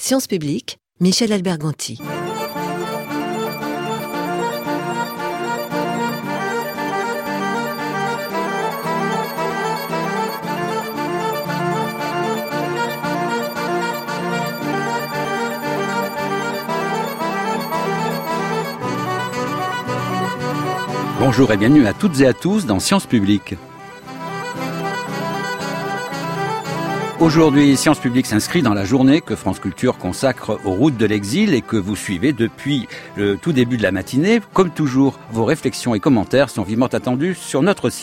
Sciences publiques, Michel Alberganti. Bonjour et bienvenue à toutes et à tous dans Sciences publiques. Aujourd'hui, Sciences publiques s'inscrit dans la journée que France Culture consacre aux routes de l'exil et que vous suivez depuis le tout début de la matinée. Comme toujours, vos réflexions et commentaires sont vivement attendus sur notre site.